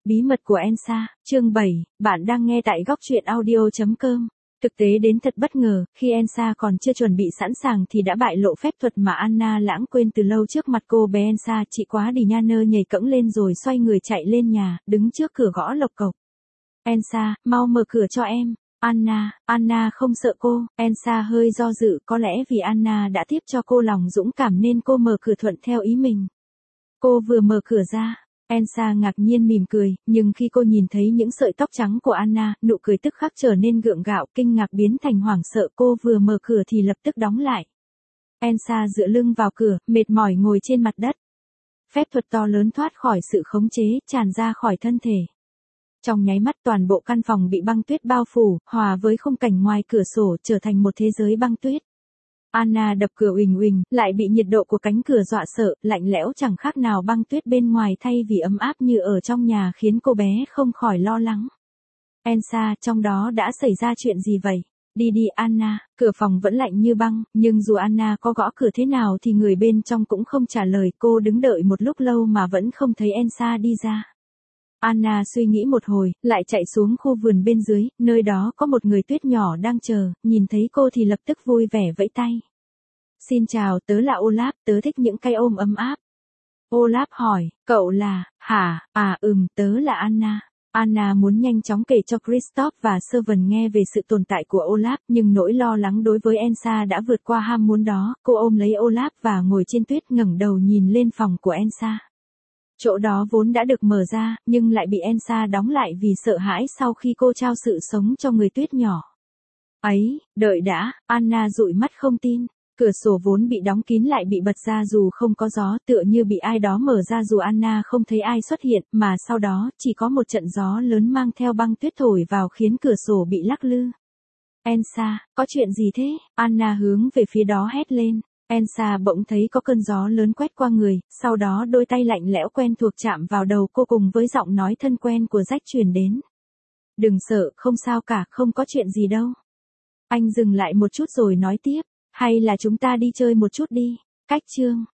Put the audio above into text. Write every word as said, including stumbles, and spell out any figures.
Bí mật của Elsa, chương bảy, bạn đang nghe tại góc truyện audio chấm com. Thực tế đến thật bất ngờ, khi Elsa còn chưa chuẩn bị sẵn sàng thì đã bại lộ phép thuật mà Anna lãng quên từ lâu trước mặt cô bé Elsa. Chị quá đi nha nơ nhảy cẫng lên rồi xoay người chạy lên nhà, đứng trước cửa gõ lộc cộc. Elsa, mau mở cửa cho em. Anna, Anna không sợ cô. Elsa hơi do dự, có lẽ vì Anna đã tiếp cho cô lòng dũng cảm nên cô mở cửa thuận theo ý mình. Cô vừa mở cửa ra, Elsa ngạc nhiên mỉm cười, nhưng khi cô nhìn thấy những sợi tóc trắng của Anna, nụ cười tức khắc trở nên gượng gạo, kinh ngạc biến thành hoảng sợ. Cô vừa mở cửa thì lập tức đóng lại. Elsa dựa lưng vào cửa, mệt mỏi ngồi trên mặt đất. Phép thuật to lớn thoát khỏi sự khống chế, tràn ra khỏi thân thể. Trong nháy mắt toàn bộ căn phòng bị băng tuyết bao phủ, hòa với khung cảnh ngoài cửa sổ trở thành một thế giới băng tuyết. Anna đập cửa uỳnh uỳnh, lại bị nhiệt độ của cánh cửa dọa sợ, lạnh lẽo chẳng khác nào băng tuyết bên ngoài thay vì ấm áp như ở trong nhà khiến cô bé không khỏi lo lắng. Elsa, trong đó đã xảy ra chuyện gì vậy? Đi đi Anna, cửa phòng vẫn lạnh như băng, nhưng dù Anna có gõ cửa thế nào thì người bên trong cũng không trả lời. Cô đứng đợi một lúc lâu mà vẫn không thấy Elsa đi ra. Anna suy nghĩ một hồi, lại chạy xuống khu vườn bên dưới, nơi đó có một người tuyết nhỏ đang chờ, nhìn thấy cô thì lập tức vui vẻ vẫy tay. Xin chào, tớ là Olaf, tớ thích những cái ôm ấm áp. Olaf hỏi, cậu là, hả, à ừm, tớ là Anna. Anna muốn nhanh chóng kể cho Kristoff và Servant nghe về sự tồn tại của Olaf, nhưng nỗi lo lắng đối với Elsa đã vượt qua ham muốn đó. Cô ôm lấy Olaf và ngồi trên tuyết ngẩng đầu nhìn lên phòng của Elsa. Chỗ đó vốn đã được mở ra, nhưng lại bị Elsa đóng lại vì sợ hãi sau khi cô trao sự sống cho người tuyết nhỏ. Ấy, đợi đã, Anna dụi mắt không tin. Cửa sổ vốn bị đóng kín lại bị bật ra dù không có gió, tựa như bị ai đó mở ra dù Anna không thấy ai xuất hiện, mà sau đó chỉ có một trận gió lớn mang theo băng tuyết thổi vào khiến cửa sổ bị lắc lư. Elsa, có chuyện gì thế? Anna hướng về phía đó hét lên. Elsa bỗng thấy có cơn gió lớn quét qua người, sau đó đôi tay lạnh lẽo quen thuộc chạm vào đầu cô cùng với giọng nói thân quen của Jack truyền đến. Đừng sợ, không sao cả, không có chuyện gì đâu. Anh dừng lại một chút rồi nói tiếp, hay là chúng ta đi chơi một chút đi. Cách chương